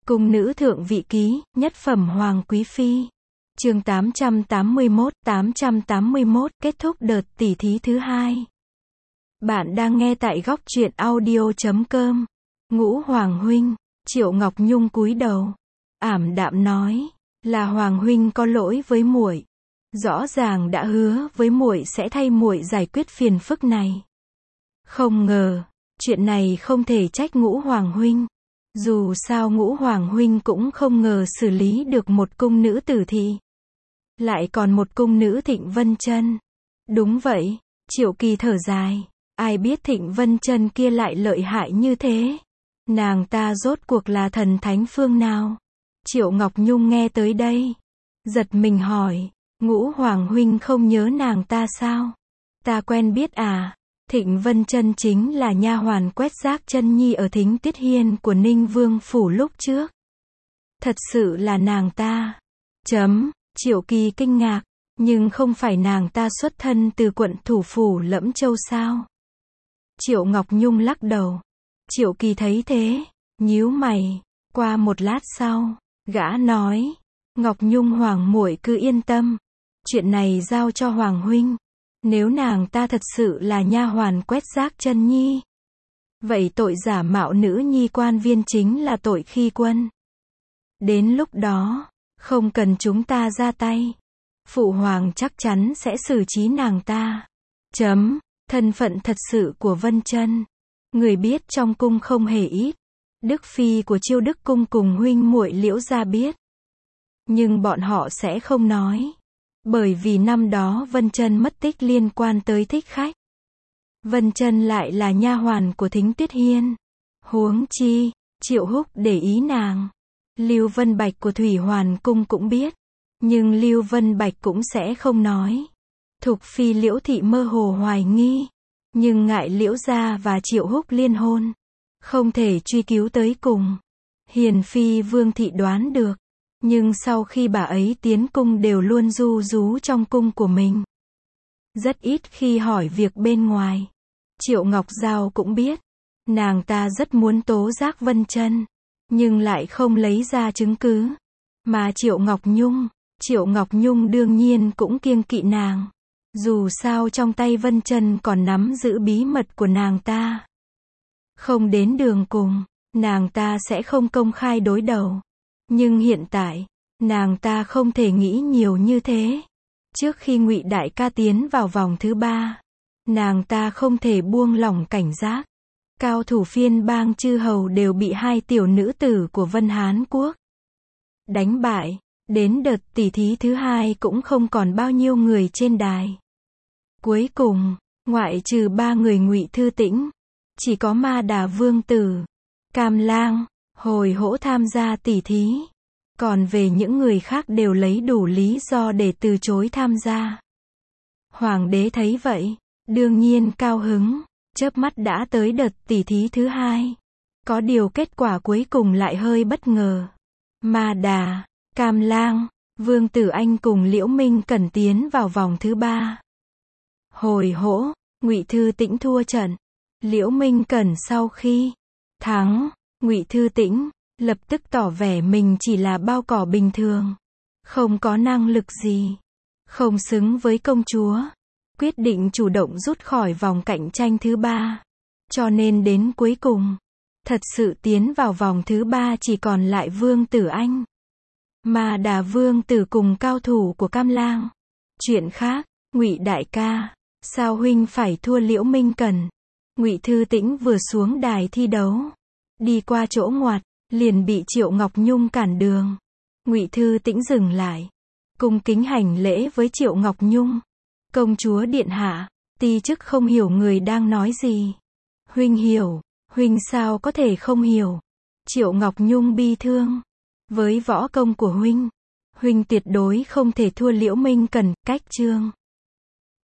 Cung nữ thượng vị ký, nhất phẩm hoàng quý phi. Chương 881, kết thúc đợt tỉ thí thứ 2. Bạn đang nghe tại góc truyện audio.com. Ngũ Hoàng huynh, Triệu Ngọc Nhung cúi đầu, ảm đạm nói, là Hoàng huynh có lỗi với muội. Rõ ràng đã hứa với muội sẽ thay muội giải quyết phiền phức này. Không ngờ, chuyện này không thể trách Ngũ Hoàng huynh. Dù sao Ngũ Hoàng huynh cũng không ngờ xử lý được một cung nữ tử thị. Lại còn một cung nữ Thịnh Vân Chân. Đúng vậy, Triệu Kỳ thở dài, ai biết Thịnh Vân Chân kia lại lợi hại như thế. Nàng ta rốt cuộc là thần thánh phương nào? Triệu Ngọc Nhung nghe tới đây, giật mình hỏi, Ngũ Hoàng huynh không nhớ nàng ta sao? Ta quen biết à? Thịnh Vân Chân chính là nha hoàn quét rác chân nhi ở Thính Tiết Hiên của Ninh Vương phủ lúc trước. Thật sự là nàng ta. Triệu Kỳ kinh ngạc, nhưng không phải nàng ta xuất thân từ quận thủ phủ Lẫm Châu sao? Triệu Ngọc Nhung lắc đầu. Triệu Kỳ thấy thế, nhíu mày. Qua một lát sau, gã nói, Ngọc Nhung hoàng muội cứ yên tâm, chuyện này giao cho Hoàng huynh. Nếu nàng ta thật sự là nha hoàn quét rác chân nhi, vậy tội giả mạo nữ nhi quan viên chính là tội khi quân. Đến lúc đó, không cần chúng ta ra tay, Phụ hoàng chắc chắn sẽ xử trí nàng ta. Thân phận thật sự của Vân Chân, người biết trong cung không hề ít. Đức phi của Chiêu Đức cung cùng huynh muội Liễu gia biết, nhưng bọn họ sẽ không nói. Bởi vì năm đó Vân Chân mất tích liên quan tới thích khách. Vân Chân lại là nha hoàn của Thính Tiết Hiên. Huống chi, Triệu Húc để ý nàng. Lưu Vân Bạch của Thủy Hoàn cung cũng biết, nhưng Lưu Vân Bạch cũng sẽ không nói. Thục phi Liễu thị mơ hồ hoài nghi, nhưng ngại Liễu gia và Triệu Húc liên hôn, không thể truy cứu tới cùng. Hiền phi Vương thị đoán được, nhưng sau khi bà ấy tiến cung đều luôn ru rú trong cung của mình, rất ít khi hỏi việc bên ngoài. Triệu Ngọc Giao cũng biết, nàng ta rất muốn tố giác Vân Chân, nhưng lại không lấy ra chứng cứ. Mà Triệu Ngọc Nhung đương nhiên cũng kiêng kỵ nàng. Dù sao trong tay Vân Chân còn nắm giữ bí mật của nàng ta. Không đến đường cùng, nàng ta sẽ không công khai đối đầu. Nhưng hiện tại, nàng ta không thể nghĩ nhiều như thế. Trước khi Ngụy đại ca tiến vào vòng thứ 3, nàng ta không thể buông lỏng cảnh giác. Cao thủ phiên bang chư hầu đều bị hai tiểu nữ tử của Vân Hán quốc đánh bại. Đến đợt tỉ thí thứ 2 cũng không còn bao nhiêu người trên đài. Cuối cùng, ngoại trừ 3 người Ngụy Thư Tĩnh, chỉ có Ma Đà Vương tử, Cam Lang, Hồi Hỗ tham gia tỉ thí. Còn về những người khác đều lấy đủ lý do để từ chối tham gia. Hoàng đế thấy vậy, đương nhiên cao hứng, chớp mắt đã tới đợt tỉ thí thứ 2. Có điều kết quả cuối cùng lại hơi bất ngờ. Ma Đà, Cam Lang, Vương Tử Anh cùng Liễu Minh Cẩn tiến vào vòng thứ 3. Hồi Hỗ, Ngụy Thư Tĩnh thua trận. Liễu Minh Cẩn sau khi thắng, Ngụy Thư Tĩnh lập tức tỏ vẻ mình chỉ là bao cỏ bình thường, không có năng lực gì, không xứng với công chúa, quyết định chủ động rút khỏi vòng cạnh tranh thứ 3. Cho nên đến cuối cùng, thật sự tiến vào vòng thứ 3 chỉ còn lại Vương Tử Anh, Ma Đà Vương tử cùng cao thủ của Cam Lang. Chuyện khác, Ngụy đại ca, sao huynh phải thua Liễu Minh Cẩn? Ngụy Thư Tĩnh vừa xuống đài thi đấu, đi qua chỗ ngoặt, liền bị Triệu Ngọc Nhung cản đường. Ngụy Thư Tĩnh dừng lại, cung kính hành lễ với Triệu Ngọc Nhung. Công chúa điện hạ, ti chức không hiểu người đang nói gì. Huynh hiểu, huynh sao có thể không hiểu? Triệu Ngọc Nhung bi thương. Với võ công của huynh tuyệt đối không thể thua Liễu Minh Cẩn. Cách chương